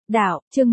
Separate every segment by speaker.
Speaker 1: Đạo, chương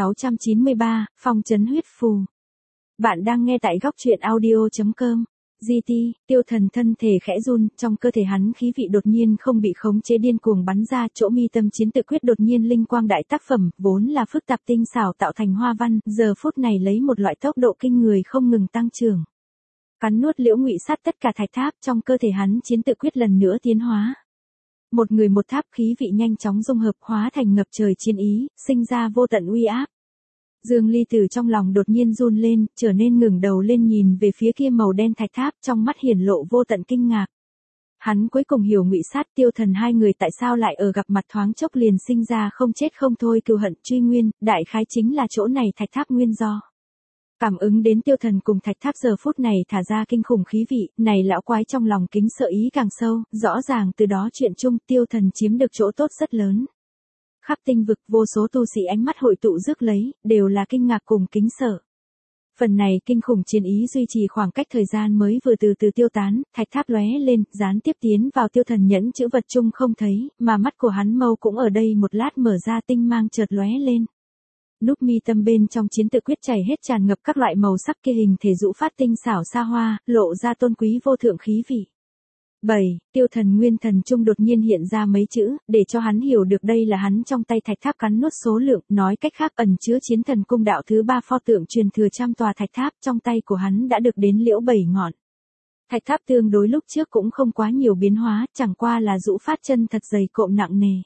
Speaker 1: 1693, phong trấn huyết phù. Bạn đang nghe tại góc truyện audio.com. GT, Tiêu Thần thân thể khẽ run, trong cơ thể hắn khí vị đột nhiên không bị khống chế điên cuồng bắn ra, chỗ mi tâm chiến tự quyết đột nhiên linh quang đại tác phẩm, vốn là phức tạp tinh xảo tạo thành hoa văn, giờ phút này lấy một loại tốc độ kinh người không ngừng tăng trưởng. Cắn nuốt Liễu Ngụy Sát tất cả thạch tháp, trong cơ thể hắn chiến tự quyết lần nữa tiến hóa. Một người một tháp, khí vị nhanh chóng dung hợp hóa thành ngập trời chiến ý, sinh ra vô tận uy áp. Dương Ly từ trong lòng đột nhiên run lên, trở nên ngẩng đầu lên nhìn về phía kia màu đen thạch tháp, trong mắt hiển lộ vô tận kinh ngạc. Hắn cuối cùng hiểu Ngụy Sát Tiêu Thần hai người tại sao lại ở gặp mặt thoáng chốc liền sinh ra không chết không thôi cừu hận truy nguyên, đại khái chính là chỗ này thạch tháp nguyên do. Cảm ứng đến Tiêu Thần cùng thạch tháp giờ phút này thả ra kinh khủng khí vị, này lão quái trong lòng kính sợ ý càng sâu, rõ ràng từ đó chuyện chung Tiêu Thần chiếm được chỗ tốt rất lớn. Khắp tinh vực vô số tu sĩ ánh mắt hội tụ rước lấy, đều là kinh ngạc cùng kính sợ. Phần này kinh khủng chiến ý duy trì khoảng cách thời gian mới vừa từ từ tiêu tán, thạch tháp lóe lên, gián tiếp tiến vào Tiêu Thần nhẫn chữ vật chung không thấy, mà mắt của hắn mâu cũng ở đây một lát mở ra tinh mang chợt lóe lên. Núp mi tâm bên trong chiến tự quyết chảy hết tràn ngập các loại màu sắc kia hình thể rũ phát tinh xảo xa hoa, lộ ra tôn quý vô thượng khí vị. 7. Tiêu Thần nguyên thần trung đột nhiên hiện ra mấy chữ, để cho hắn hiểu được đây là hắn trong tay thạch tháp cắn nuốt số lượng, nói cách khác ẩn chứa chiến thần cung đạo thứ 3 pho tượng truyền thừa trăm tòa thạch tháp, trong tay của hắn đã được đến liễu 7 ngọn. Thạch tháp tương đối lúc trước cũng không quá nhiều biến hóa, chẳng qua là rũ phát chân thật dày cộm nặng nề.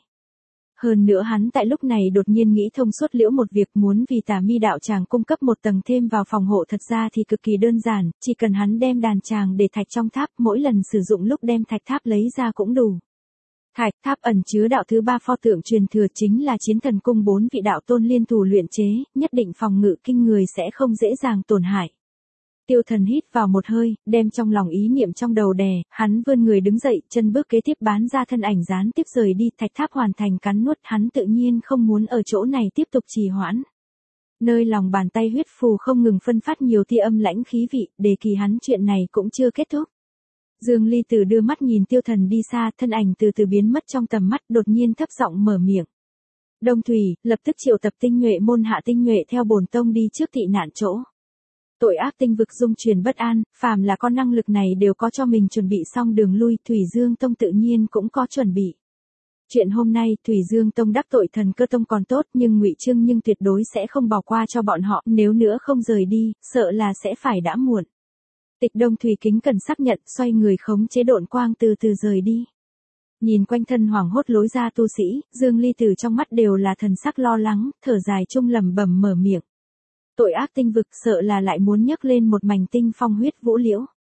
Speaker 1: Hơn nữa hắn tại lúc này đột nhiên nghĩ thông suốt liễu một việc, muốn vì Tà Mi đạo tràng cung cấp một tầng thêm vào phòng hộ, thật ra thì cực kỳ đơn giản, chỉ cần hắn đem đàn tràng để thạch trong tháp, mỗi lần sử dụng lúc đem thạch tháp lấy ra cũng đủ. Thạch tháp ẩn chứa đạo thứ 3 pho tượng truyền thừa chính là chiến thần cung 4 vị đạo tôn liên thủ luyện chế, nhất định phòng ngự kinh người sẽ không dễ dàng tổn hại. Tiêu Thần hít vào một hơi, đem trong lòng ý niệm trong đầu đè, hắn vươn người đứng dậy, chân bước kế tiếp bán ra thân ảnh gián tiếp rời đi, thạch tháp hoàn thành cắn nuốt, hắn tự nhiên không muốn ở chỗ này tiếp tục trì hoãn. Nơi lòng bàn tay huyết phù không ngừng phân phát nhiều tia âm lãnh khí vị, đề kỳ hắn chuyện này cũng chưa kết thúc. Dương Ly Tử đưa mắt nhìn Tiêu Thần đi xa, thân ảnh từ từ biến mất trong tầm mắt, đột nhiên thấp giọng mở miệng. Đông Thủy, lập tức triệu tập tinh nhuệ môn hạ tinh nhuệ theo bổn tông đi trước tị nạn chỗ. Tội ác tinh vực dung truyền bất an, phàm là con năng lực này đều có cho mình chuẩn bị xong đường lui, Thủy Dương Tông tự nhiên cũng có chuẩn bị. Chuyện hôm nay, Thủy Dương Tông đắc tội Thần Cơ Tông còn tốt, nhưng Ngụy Trương nhưng tuyệt đối sẽ không bỏ qua cho bọn họ, nếu nữa không rời đi, sợ là sẽ phải đã muộn. Tịch Đông Thủy kính cẩn xác nhận, xoay người khống chế độn quang từ từ rời đi. Nhìn quanh thân hoảng hốt lối ra tu sĩ, Dương Ly Tử trong mắt đều là thần sắc lo lắng, thở dài chung lẩm bẩm mở miệng. Tội ác tinh vực sợ là lại muốn nhấc lên một mảnh tinh phong huyết vũ liễu.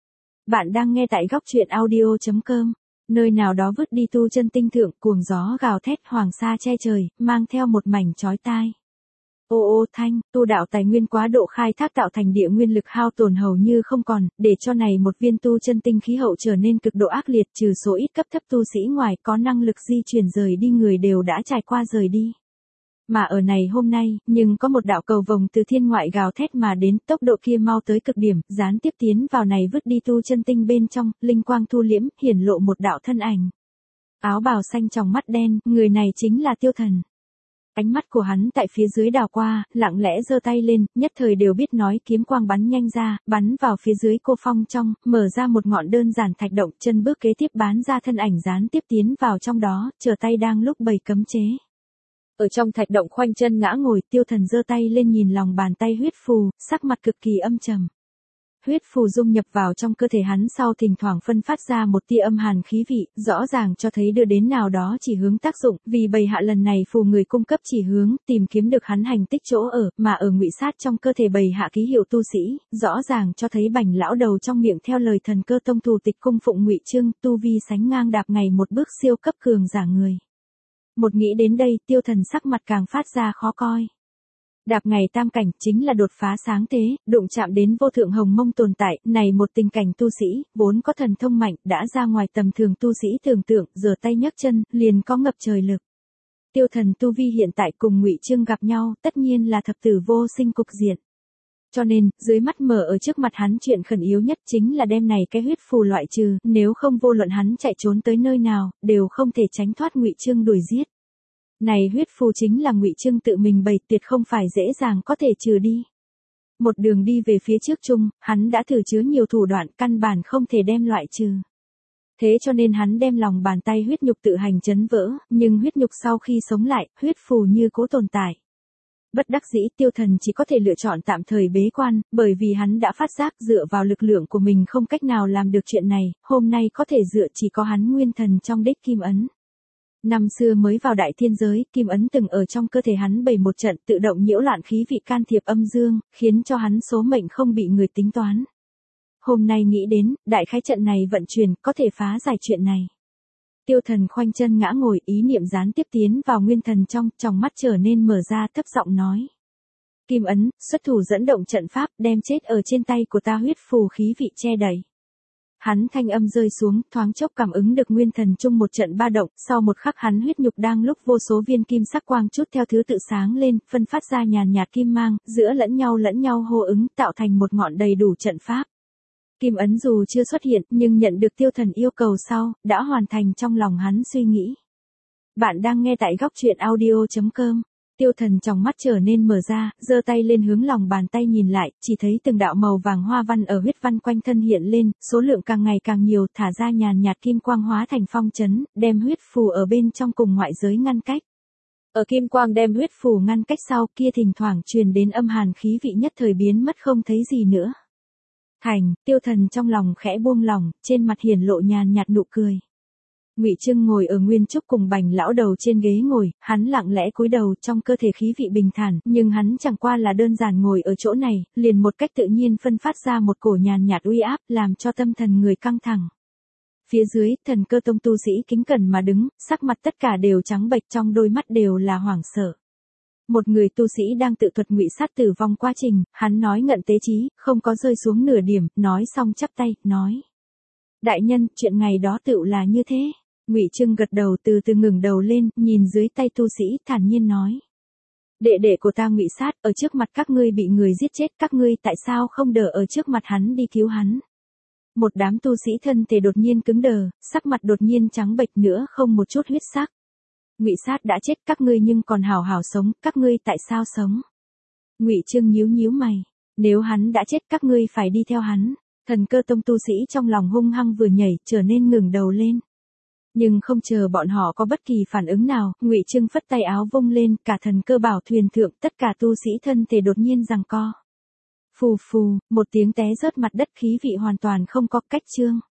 Speaker 1: Bạn đang nghe tại góc truyện audio.com. Nơi nào đó vứt đi tu chân tinh thượng, cuồng gió gào thét, hoàng sa che trời, mang theo một mảnh chói tai. Ô ô thanh, tu đạo tài nguyên quá độ khai thác tạo thành địa nguyên lực hao tổn hầu như không còn, để cho này một viên tu chân tinh khí hậu trở nên cực độ ác liệt, trừ số ít cấp thấp tu sĩ ngoài có năng lực di chuyển rời đi người đều đã trải qua rời đi. Mà ở này hôm nay, nhưng có một đạo cầu vồng từ thiên ngoại gào thét mà đến, tốc độ kia mau tới cực điểm, gián tiếp tiến vào này vứt đi tu chân tinh bên trong, linh quang thu liễm, hiển lộ một đạo thân ảnh. Áo bào xanh trong mắt đen, người này chính là Tiêu Thần. Ánh mắt của hắn tại phía dưới đảo qua, lặng lẽ giơ tay lên, nhất thời đều biết nói, kiếm quang bắn nhanh ra, bắn vào phía dưới cô phong trong, mở ra một ngọn đơn giản thạch động, chân bước kế tiếp bán ra thân ảnh gián tiếp tiến vào trong đó, chờ tay đang lúc bày cấm chế. Ở trong thạch động khoanh chân ngã ngồi, Tiêu Thần giơ tay lên nhìn lòng bàn tay huyết phù, sắc mặt cực kỳ âm trầm. Huyết phù dung nhập vào trong cơ thể hắn sau thỉnh thoảng phân phát ra một tia âm hàn khí vị, rõ ràng cho thấy đưa đến nào đó chỉ hướng tác dụng, vì bầy hạ lần này phù người cung cấp chỉ hướng, tìm kiếm được hắn hành tích chỗ ở, mà ở Ngụy Sát trong cơ thể bầy hạ ký hiệu tu sĩ, rõ ràng cho thấy Bành lão đầu trong miệng theo lời Thần Cơ Tông thủ tịch cung phụng Ngụy Trương, tu vi sánh ngang đạp ngày một bước siêu cấp cường giả người. Một nghĩ đến đây, Tiêu Thần sắc mặt càng phát ra khó coi. Đạp ngày tam cảnh chính là đột phá sáng thế, đụng chạm đến vô thượng hồng mông tồn tại, này một tình cảnh tu sĩ, vốn có thần thông mạnh, đã ra ngoài tầm thường tu sĩ tưởng tượng, giơ tay nhấc chân, liền có ngập trời lực. Tiêu Thần tu vi hiện tại cùng Ngụy Trương gặp nhau, tất nhiên là thập tử vô sinh cục diện. Cho nên, dưới mắt mở ở trước mặt hắn chuyện khẩn yếu nhất chính là đem này cái huyết phù loại trừ, nếu không vô luận hắn chạy trốn tới nơi nào, đều không thể tránh thoát Ngụy Trương đuổi giết. Này huyết phù chính là Ngụy Trưng tự mình bày, tuyệt không phải dễ dàng có thể trừ đi. Một đường đi về phía trước chung, hắn đã thử chứa nhiều thủ đoạn, căn bản không thể đem loại trừ. Thế cho nên hắn đem lòng bàn tay huyết nhục tự hành chấn vỡ, nhưng huyết nhục sau khi sống lại, huyết phù như cố tồn tại. Bất đắc dĩ Tiêu Thần chỉ có thể lựa chọn tạm thời bế quan, bởi vì hắn đã phát giác dựa vào lực lượng của mình không cách nào làm được chuyện này, hôm nay có thể dựa chỉ có hắn nguyên thần trong đích kim ấn. Năm xưa mới vào đại thiên giới, kim ấn từng ở trong cơ thể hắn bày một trận tự động nhiễu loạn khí vị can thiệp âm dương, khiến cho hắn số mệnh không bị người tính toán. Hôm nay nghĩ đến, đại khái trận này vận chuyển có thể phá giải chuyện này. Tiêu Thần khoanh chân ngã ngồi, ý niệm gián tiếp tiến vào nguyên thần trong mắt trở nên mở ra, thấp giọng nói. Kim ấn, xuất thủ dẫn động trận pháp, đem chết ở trên tay của ta huyết phù khí vị che đậy. Hắn thanh âm rơi xuống, thoáng chốc cảm ứng được nguyên thần chung một trận ba động, sau một khắc hắn huyết nhục đang lúc vô số viên kim sắc quang chút theo thứ tự sáng lên, phân phát ra nhàn nhạt kim mang, giữa lẫn nhau hô ứng, tạo thành một ngọn đầy đủ trận pháp. Kim ấn dù chưa xuất hiện, nhưng nhận được Tiêu Thần yêu cầu sau, đã hoàn thành trong lòng hắn suy nghĩ. Bạn đang nghe tại góc truyện audio.com. Tiêu Thần trong mắt trở nên mở ra, giơ tay lên hướng lòng bàn tay nhìn lại, chỉ thấy từng đạo màu vàng hoa văn ở huyết văn quanh thân hiện lên, số lượng càng ngày càng nhiều, thả ra nhàn nhạt kim quang hóa thành phong trấn, đem huyết phù ở bên trong cùng ngoại giới ngăn cách. Ở kim quang đem huyết phù ngăn cách sau, kia thỉnh thoảng truyền đến âm hàn khí vị nhất thời biến mất không thấy gì nữa. Tiêu Thần trong lòng khẽ buông lỏng, trên mặt hiển lộ nhàn nhạt nụ cười. Ngụy Trưng ngồi ở nguyên trúc cùng Bành lão đầu trên ghế ngồi, hắn lặng lẽ cúi đầu, trong cơ thể khí vị bình thản, nhưng hắn chẳng qua là đơn giản ngồi ở chỗ này, liền một cách tự nhiên phân phát ra một cổ nhàn nhạt uy áp, làm cho tâm thần người căng thẳng. Phía dưới, Thần Cơ Tông tu sĩ kính cẩn mà đứng, sắc mặt tất cả đều trắng bệch, trong đôi mắt đều là hoảng sợ. Một người tu sĩ đang tự thuật ngụy sát tử vong quá trình, hắn nói ngận tế trí, không có rơi xuống nửa điểm, nói xong chắp tay, nói. Đại nhân, chuyện ngày đó tựu là như thế. Ngụy Trưng gật đầu, từ từ ngừng đầu lên, nhìn dưới tay tu sĩ, thản nhiên nói. Đệ đệ của ta Ngụy Sát, ở trước mặt các ngươi bị người giết chết, các ngươi tại sao không đỡ ở trước mặt hắn đi cứu hắn? Một đám tu sĩ thân thể đột nhiên cứng đờ, sắc mặt đột nhiên trắng bệch nữa, không một chút huyết sắc. Ngụy Sát đã chết, các ngươi nhưng còn hảo hảo sống, các ngươi tại sao sống? Ngụy Trưng nhíu mày, nếu hắn đã chết các ngươi phải đi theo hắn. Thần Cơ Tông tu sĩ trong lòng hung hăng vừa nhảy, trở nên ngừng đầu lên. Nhưng không chờ bọn họ có bất kỳ phản ứng nào, Ngụy Trưng phất tay áo vung lên, cả Thần Cơ Bảo thuyền thượng, tất cả tu sĩ thân thể đột nhiên giằng co. Phù phù, một tiếng té rớt mặt đất, khí vị hoàn toàn không có cách trương.